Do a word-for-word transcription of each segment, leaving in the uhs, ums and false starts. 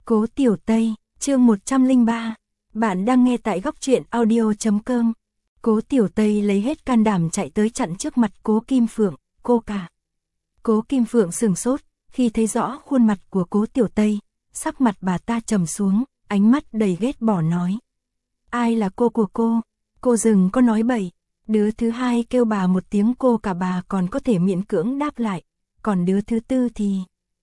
Cố Tiểu Tây, chương một trăm lẻ ba. Bạn đang nghe tại góc truyện audio chấm com. Cố Tiểu Tây lấy hết can đảm chạy tới chặn trước mặt Cố Kim Phượng, cô cả. Cố Kim Phượng sửng sốt, khi thấy rõ khuôn mặt của Cố Tiểu Tây, sắc mặt bà ta trầm xuống, ánh mắt đầy ghét bỏ nói. Ai là cô của cô? Cô đừng có nói bậy. Đứa thứ hai kêu bà một tiếng cô cả bà còn có thể miễn cưỡng đáp lại, còn đứa thứ tư thì...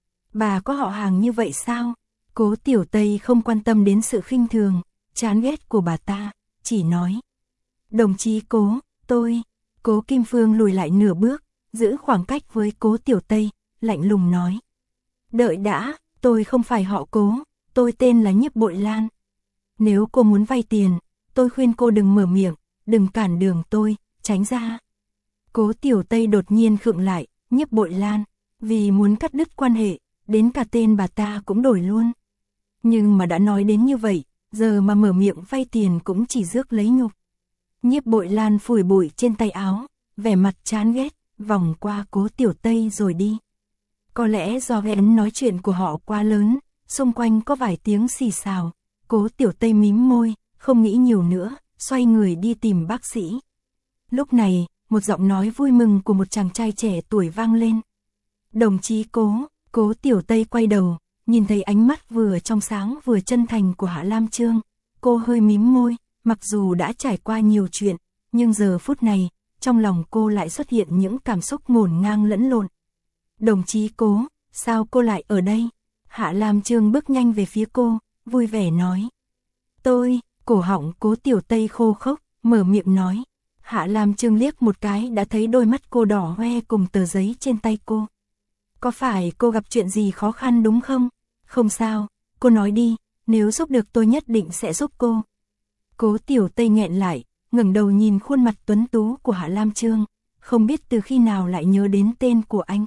Bà có họ hàng như vậy sao? Cố Tiểu Tây không quan tâm đến sự khinh thường, chán ghét của bà ta, chỉ nói. Đồng chí Cố, tôi... Cố Kim Phương lùi lại nửa bước, giữ khoảng cách với Cố Tiểu Tây, lạnh lùng nói. Đợi đã, tôi không phải họ Cố, tôi tên là Nhiếp Bội Lan. Nếu cô muốn vay tiền, tôi khuyên cô đừng mở miệng, đừng cản đường tôi, tránh ra. Cố Tiểu Tây đột nhiên khựng lại, Nhiếp Bội Lan, vì muốn cắt đứt quan hệ, đến cả tên bà ta cũng đổi luôn. Nhưng mà đã nói đến như vậy, giờ mà mở miệng vay tiền cũng chỉ rước lấy nhục. Nhiếp Bội Lan phủi bụi trên tay áo, vẻ mặt chán ghét, vòng qua Cố Tiểu Tây rồi đi. Có lẽ do ghen nói chuyện của họ quá lớn, xung quanh có vài tiếng xì xào, Cố Tiểu Tây mím môi, không nghĩ nhiều nữa, xoay người đi tìm bác sĩ. Lúc này, một giọng nói vui mừng của một chàng trai trẻ tuổi vang lên. Đồng chí Cố. Cố Tiểu Tây quay đầu, nhìn thấy ánh mắt vừa trong sáng vừa chân thành của Hạ Lam Chương. Cô hơi mím môi, mặc dù đã trải qua nhiều chuyện, nhưng giờ phút này, trong lòng cô lại xuất hiện những cảm xúc ngổn ngang lẫn lộn. Đồng chí Cố, sao cô lại ở đây? Hạ Lam Chương bước nhanh về phía cô, vui vẻ nói. Tôi, cổ họng Cố Tiểu Tây khô khốc, mở miệng nói. Hạ Lam Chương liếc một cái đã thấy đôi mắt cô đỏ hoe cùng tờ giấy trên tay cô. Có phải cô gặp chuyện gì khó khăn đúng không? Không sao, cô nói đi, nếu giúp được tôi nhất định sẽ giúp cô. Cố Tiểu Tây nghẹn lại, ngẩng đầu nhìn khuôn mặt tuấn tú của Hạ Lam Chương, không biết từ khi nào lại nhớ đến tên của anh.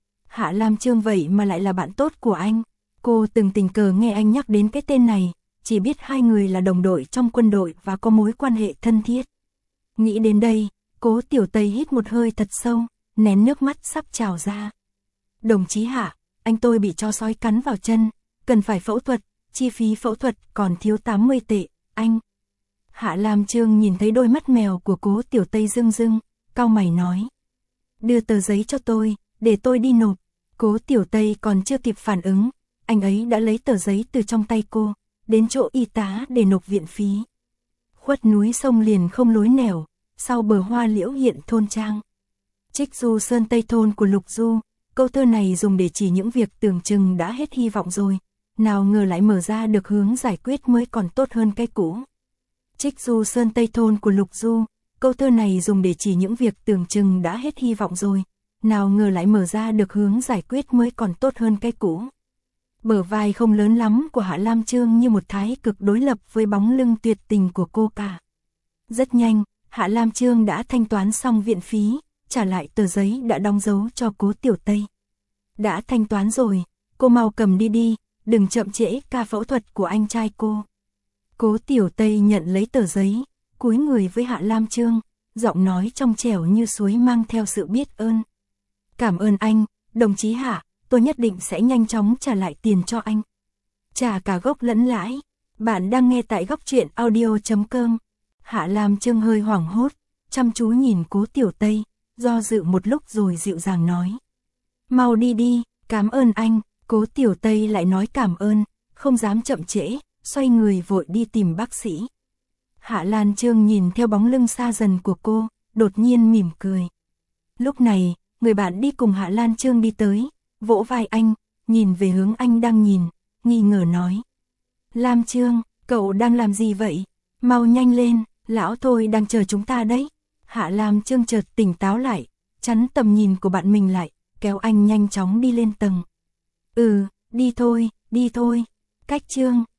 Hạ Lam Chương vậy mà lại là bạn tốt của anh. Cô từng tình cờ nghe anh nhắc đến cái tên này, chỉ biết hai người là đồng đội trong quân đội và có mối quan hệ thân thiết. Nghĩ đến đây, Cố Tiểu Tây hít một hơi thật sâu, nén nước mắt sắp trào ra. Đồng chí Hạ, anh tôi bị chó sói cắn vào chân, cần phải phẫu thuật, chi phí phẫu thuật còn thiếu tám mươi tệ, anh. Hạ Lam Chương nhìn thấy đôi mắt mèo của Cố Tiểu Tây rưng rưng, cau mày nói. Đưa tờ giấy cho tôi, để tôi đi nộp. Cố Tiểu Tây còn chưa kịp phản ứng, anh ấy đã lấy tờ giấy từ trong tay cô, đến chỗ y tá để nộp viện phí. Khuất núi sông liền không lối nẻo, sau bờ hoa liễu hiện thôn trang. Trích du sơn tây thôn của Lục Du. Câu thơ này dùng để chỉ những việc tưởng chừng đã hết hy vọng rồi, nào ngờ lại mở ra được hướng giải quyết mới còn tốt hơn cái cũ. Trích du sơn tây thôn của Lục Du, câu thơ này dùng để chỉ những việc tưởng chừng đã hết hy vọng rồi, nào ngờ lại mở ra được hướng giải quyết mới còn tốt hơn cái cũ. Bờ vai không lớn lắm của Hạ Lam Chương như một thái cực đối lập với bóng lưng tuyệt tình của cô cả. Rất nhanh, Hạ Lam Chương đã thanh toán xong viện phí, trả lại tờ giấy đã đóng dấu cho Cố Tiểu Tây. Đã thanh toán rồi, cô mau cầm đi đi, đừng chậm trễ ca phẫu thuật của anh trai cô. Cố Tiểu Tây nhận lấy tờ giấy, cúi người với Hạ Lam Chương, giọng nói trong trẻo như suối mang theo sự biết ơn. Cảm ơn anh, đồng chí Hạ, tôi nhất định sẽ nhanh chóng trả lại tiền cho anh. Trả cả gốc lẫn lãi. Bạn đang nghe tại góc truyện audio chấm com. Hạ Lam Chương hơi hoảng hốt, chăm chú nhìn Cố Tiểu Tây, do dự một lúc rồi dịu dàng nói. Mau đi đi, cảm ơn anh. Cố Tiểu Tây lại nói cảm ơn, không dám chậm trễ, xoay người vội đi tìm bác sĩ. Hạ Lam Chương nhìn theo bóng lưng xa dần của cô, đột nhiên mỉm cười. Lúc này, người bạn đi cùng Hạ Lam Chương đi tới, vỗ vai anh, nhìn về hướng anh đang nhìn, nghi ngờ nói. Lam Chương, cậu đang làm gì vậy? Mau nhanh lên, lão Thôi đang chờ chúng ta đấy. Hạ Lam Chương chợt tỉnh táo lại, chắn tầm nhìn của bạn mình lại, kéo anh nhanh chóng đi lên tầng. Ừ, đi thôi, đi thôi. Cách Chương,